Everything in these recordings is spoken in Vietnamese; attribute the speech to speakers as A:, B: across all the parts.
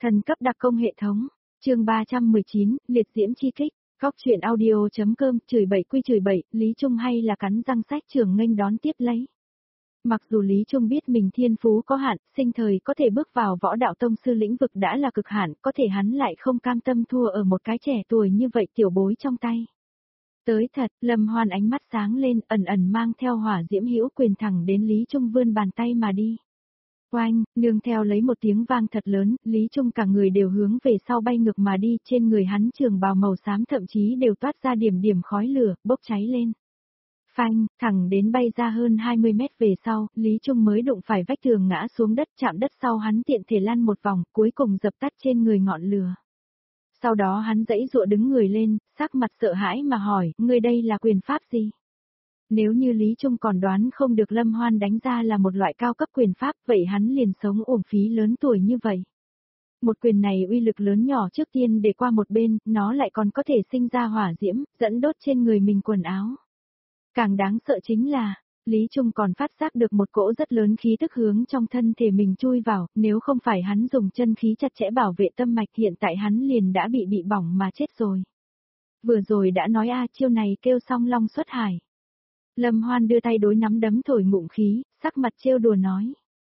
A: Thần cấp đặc công hệ thống, chương 319, liệt diễm chi kích, góc truyện audio.com, chửi bậy quy chửi bậy, Lý Trung hay là cắn răng sách trường nghênh đón tiếp lấy. Mặc dù Lý Trung biết mình thiên phú có hạn, sinh thời có thể bước vào võ đạo tông sư lĩnh vực đã là cực hạn, có thể hắn lại không cam tâm thua ở một cái trẻ tuổi như vậy tiểu bối trong tay. Tới thật, Lâm Hoan ánh mắt sáng lên, ẩn ẩn mang theo hỏa diễm hữu quyền thẳng đến Lý Trung vươn bàn tay mà đi. Oanh, nương theo lấy một tiếng vang thật lớn, Lý Trung cả người đều hướng về sau bay ngược mà đi, trên người hắn trường bào màu xám thậm chí đều toát ra điểm điểm khói lửa, bốc cháy lên. Phanh, thẳng đến bay ra hơn 20 mét về sau, Lý Trung mới đụng phải vách tường ngã xuống đất, chạm đất sau hắn tiện thể lăn một vòng, cuối cùng dập tắt trên người ngọn lửa. Sau đó hắn giãy giụa đứng người lên, sắc mặt sợ hãi mà hỏi, ngươi đây là quyền pháp gì? Nếu như Lý Trung còn đoán không được Lâm Hoan đánh ra là một loại cao cấp quyền pháp, vậy hắn liền sống uổng phí lớn tuổi như vậy. Một quyền này uy lực lớn nhỏ trước tiên để qua một bên, nó lại còn có thể sinh ra hỏa diễm, dẫn đốt trên người mình quần áo. Càng đáng sợ chính là, Lý Trung còn phát giác được một cỗ rất lớn khí tức hướng trong thân thể mình chui vào, nếu không phải hắn dùng chân khí chặt chẽ bảo vệ tâm mạch hiện tại hắn liền đã bị bỏng mà chết rồi. Vừa rồi đã nói chiêu này kêu song long xuất hải. Lâm Hoan đưa tay đối nắm đấm thổi ngụm khí, sắc mặt trêu đùa nói.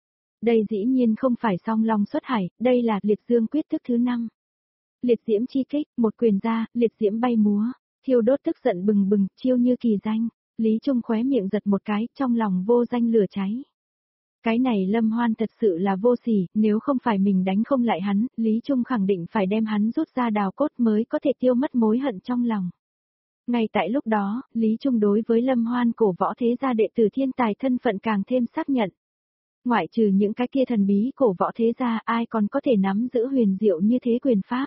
A: Đây dĩ nhiên không phải song long xuất hải, đây là liệt dương quyết thức thứ 5. Liệt diễm chi kích, một quyền ra, liệt diễm bay múa, thiêu đốt tức giận bừng bừng, chiêu như kỳ danh. Lý Trung khóe miệng giật một cái, trong lòng vô danh lửa cháy. Cái này Lâm Hoan thật sự là vô sỉ, nếu không phải mình đánh không lại hắn, Lý Trung khẳng định phải đem hắn rút ra đào cốt mới có thể tiêu mất mối hận trong lòng. Ngay tại lúc đó, Lý Trung đối với Lâm Hoan cổ võ thế gia đệ tử thiên tài thân phận càng thêm xác nhận. Ngoại trừ những cái kia thần bí cổ võ thế gia, ai còn có thể nắm giữ huyền diệu như thế quyền pháp.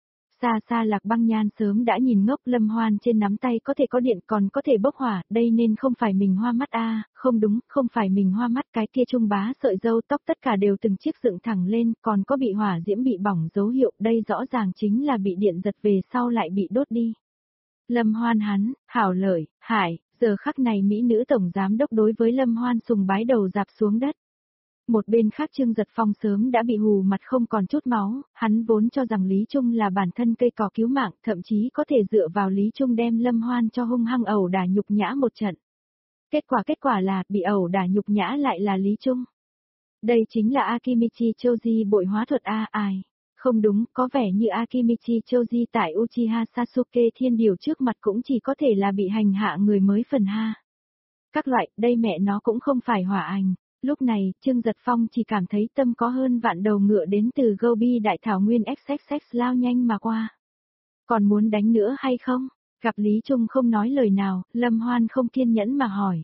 A: Xa xa Lạc Băng Nhan sớm đã nhìn ngốc, Lâm Hoan trên nắm tay có thể có điện còn có thể bốc hỏa, đây nên không phải mình hoa mắt không đúng, không phải mình hoa mắt, cái kia trung bá sợi râu tóc tất cả đều từng chiếc dựng thẳng lên, còn có bị hỏa diễm bị bỏng dấu hiệu, đây rõ ràng chính là bị điện giật về sau lại bị đốt đi. Lâm Hoan hắn, hảo lợi, hải, giờ khắc này mỹ nữ tổng giám đốc đối với Lâm Hoan sùng bái đầu dạp xuống đất. Một bên khác Trương Giật Phong sớm đã bị hù mặt không còn chút máu, hắn vốn cho rằng Lý Trung là bản thân cây cỏ cứu mạng, thậm chí có thể dựa vào Lý Trung đem Lâm Hoan cho hung hăng ẩu đả nhục nhã một trận. Kết quả là, bị ẩu đả nhục nhã lại là Lý Trung. Đây chính là Akimichi Choji bội hóa thuật ai. Không đúng, có vẻ như Akimichi Choji tại Uchiha Sasuke Thiên Điều trước mặt cũng chỉ có thể là bị hành hạ người mới phần ha. Các loại, đây mẹ nó cũng không phải hỏa ảnh. Lúc này, Trương Giật Phong chỉ cảm thấy tâm có hơn vạn đầu ngựa đến từ Gobi Đại Thảo Nguyên XXX lao nhanh mà qua. Còn muốn đánh nữa hay không? Gặp Lý Trung không nói lời nào, Lâm Hoan không kiên nhẫn mà hỏi.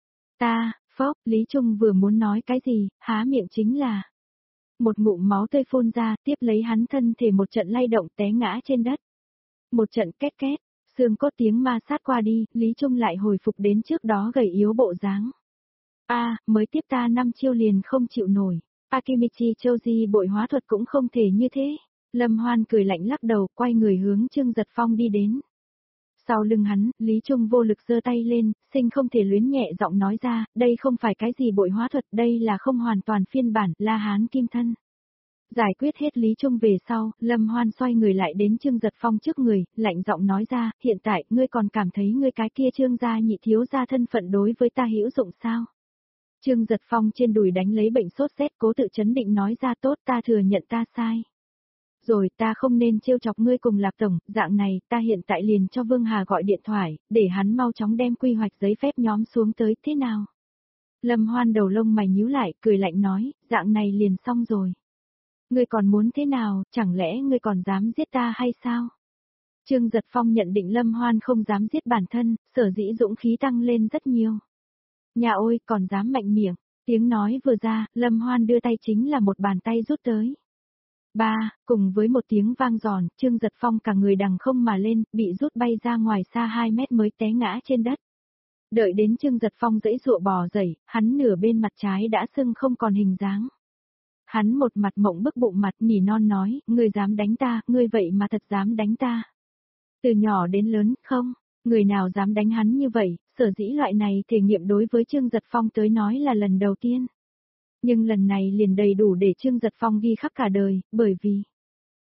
A: Lý Trung vừa muốn nói cái gì, há miệng chính là. Một ngụm máu tươi phun ra, tiếp lấy hắn thân thể một trận lay động té ngã trên đất. Một trận két két, xương cốt tiếng ma sát qua đi, Lý Trung lại hồi phục đến trước đó gầy yếu bộ dáng. Mới tiếp ta 5 chiêu liền không chịu nổi. Akimichi Choji bội hóa thuật cũng không thể như thế. Lâm Hoan cười lạnh lắc đầu, quay người hướng Trương Giật Phong đi đến. Sau lưng hắn, Lý Trung vô lực giơ tay lên, sinh không thể luyến nhẹ giọng nói ra, đây không phải cái gì bội hóa thuật, đây là không hoàn toàn phiên bản, La Hán Kim Thân. Giải quyết hết Lý Trung về sau, Lâm Hoan xoay người lại đến Trương Giật Phong trước người, lạnh giọng nói ra, hiện tại, ngươi còn cảm thấy ngươi cái kia Trương gia nhị thiếu gia thân phận đối với ta hữu dụng sao? Trương Giật Phong trên đùi đánh lấy bệnh sốt rét, cố tự chấn định nói ra, tốt, ta thừa nhận ta sai. Rồi, ta không nên trêu chọc ngươi cùng Lạc tổng, dạng này, ta hiện tại liền cho Vương Hà gọi điện thoại, để hắn mau chóng đem quy hoạch giấy phép nhóm xuống tới, thế nào? Lâm Hoan đầu lông mày nhíu lại, cười lạnh nói, dạng này liền xong rồi. Ngươi còn muốn thế nào, chẳng lẽ ngươi còn dám giết ta hay sao? Trương Giật Phong nhận định Lâm Hoan không dám giết bản thân, sở dĩ dũng khí tăng lên rất nhiều. Nhà ôi, còn dám mạnh miệng, tiếng nói vừa ra, Lâm Hoan đưa tay chính là một bàn tay rút tới. Cùng với một tiếng vang giòn, Trương Giật Phong cả người đằng không mà lên, bị rút bay ra ngoài xa 2 mét mới té ngã trên đất. Đợi đến Trương Giật Phong giãy giụa bò dậy, hắn nửa bên mặt trái đã sưng không còn hình dáng. Hắn một mặt mộng bức bụng mặt nỉ non nói, ngươi dám đánh ta, ngươi vậy mà thật dám đánh ta. Từ nhỏ đến lớn, không, người nào dám đánh hắn như vậy, sở dĩ loại này thể nghiệm đối với Trương Giật Phong tới nói là lần đầu tiên. Nhưng lần này liền đầy đủ để Trương Giật Phong ghi khắc cả đời, bởi vì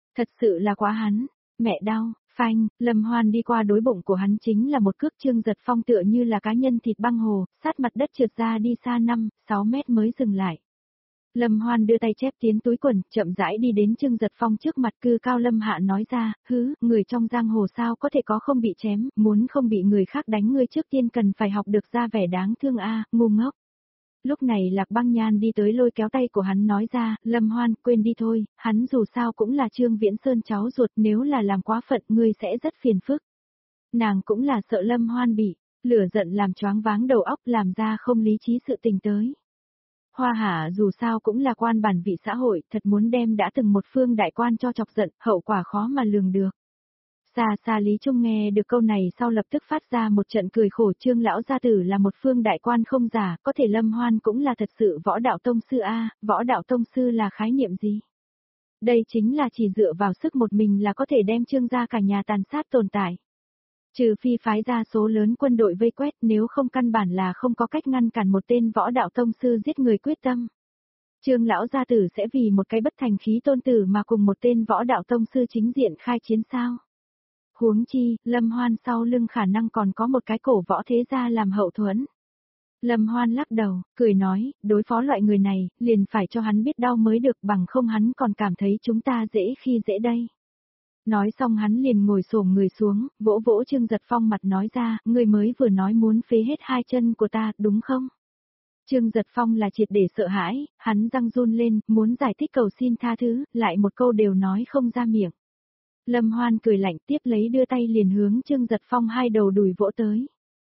A: Thật sự là quá hắn. Mẹ đau, phanh, Lâm Hoan đi qua đối bụng của hắn chính là một cước. Trương Giật Phong tựa như là cá nhân thịt băng hồ, sát mặt đất trượt ra đi xa 5-6 mét mới dừng lại. Lâm Hoan đưa tay chép tiến túi quần, chậm rãi đi đến Trương Giật Phong trước mặt. Cư cao lâm hạ nói ra, người trong giang hồ sao có thể có không bị chém, muốn không bị người khác đánh ngươi trước tiên cần phải học được ra vẻ đáng thương ngu ngốc. Lúc này Lạc Băng Nhan đi tới lôi kéo tay của hắn nói ra, Lâm Hoan, quên đi thôi, hắn dù sao cũng là Trương Viễn Sơn cháu ruột, nếu là làm quá phận ngươi sẽ rất phiền phức. Nàng cũng là sợ Lâm Hoan bị lửa giận làm choáng váng đầu óc, làm ra không lý trí sự tình tới. Hoa Hà dù sao cũng là quan bản vị xã hội, thật muốn đem đã từng một phương đại quan cho chọc giận, hậu quả khó mà lường được. Xa xa Lý Trung nghe được câu này sau lập tức phát ra một trận cười khổ. Trương lão gia tử là một phương đại quan không giả, có thể Lâm Hoan cũng là thật sự võ đạo tông sư võ đạo tông sư là khái niệm gì? Đây chính là chỉ dựa vào sức một mình là có thể đem Trương gia cả nhà tàn sát tồn tại. Trừ phi phái ra số lớn quân đội vây quét, nếu không căn bản là không có cách ngăn cản một tên võ đạo tông sư giết người quyết tâm. Trương lão gia tử sẽ vì một cái bất thành khí tôn tử mà cùng một tên võ đạo tông sư chính diện khai chiến sao? Huống chi, Lâm Hoan sau lưng khả năng còn có một cái cổ võ thế gia làm hậu thuẫn. Lâm Hoan lắc đầu, cười nói, đối phó loại người này, liền phải cho hắn biết đau mới được, bằng không hắn còn cảm thấy chúng ta dễ khi dễ đây. Nói xong hắn liền ngồi xổm người xuống, vỗ vỗ Trương Giật Phong mặt nói ra, ngươi mới vừa nói muốn phế hết hai chân của ta, đúng không? Trương Giật Phong là triệt để sợ hãi, hắn răng run lên, muốn giải thích cầu xin tha thứ, lại một câu đều nói không ra miệng. Lâm Hoan cười lạnh tiếp lấy đưa tay liền hướng Trương Giật Phong hai đầu đùi vỗ tới.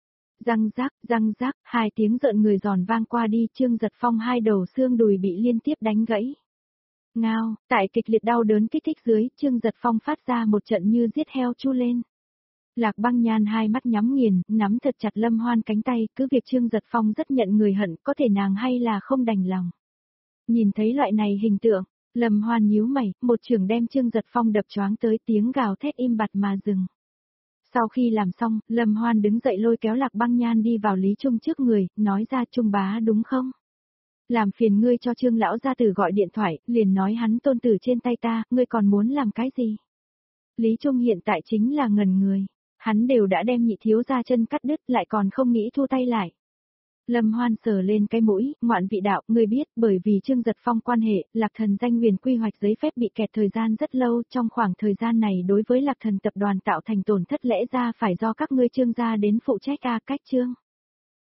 A: Răng rác, hai tiếng rợn người giòn vang qua đi. Trương Giật Phong hai đầu xương đùi bị liên tiếp đánh gãy. Ngao, tại kịch liệt đau đớn kích thích dưới, Trương Giật Phong phát ra một trận như giết heo chu lên. Lạc Băng Nhan hai mắt nhắm nghiền, nắm thật chặt Lâm Hoan cánh tay, cứ việc Trương Giật Phong rất nhận người hận, có thể nàng hay là không đành lòng. Nhìn thấy loại này hình tượng, Lâm Hoan nhíu mày, một chưởng đem Trương Giật Phong đập choáng tới, tiếng gào thét im bặt mà dừng. Sau khi làm xong, Lâm Hoan đứng dậy lôi kéo Lạc Băng Nhan đi vào Lý Trung trước người, nói ra Trung bá đúng không? Làm phiền ngươi cho Trương lão gia tử gọi điện thoại, liền nói hắn tôn tử trên tay ta, ngươi còn muốn làm cái gì? Lý Trung hiện tại chính là ngần người, hắn đều đã đem nhị thiếu gia chân cắt đứt lại còn không nghĩ thu tay lại. Lâm Hoan sờ lên cái mũi, ngoạn vị đạo, ngươi biết, bởi vì Trương Giật Phong quan hệ, Lạc Thần danh huyền quy hoạch giấy phép bị kẹt thời gian rất lâu, trong khoảng thời gian này đối với Lạc Thần tập đoàn tạo thành tổn thất lẽ ra phải do các ngươi Trương gia đến phụ trách cách Trương.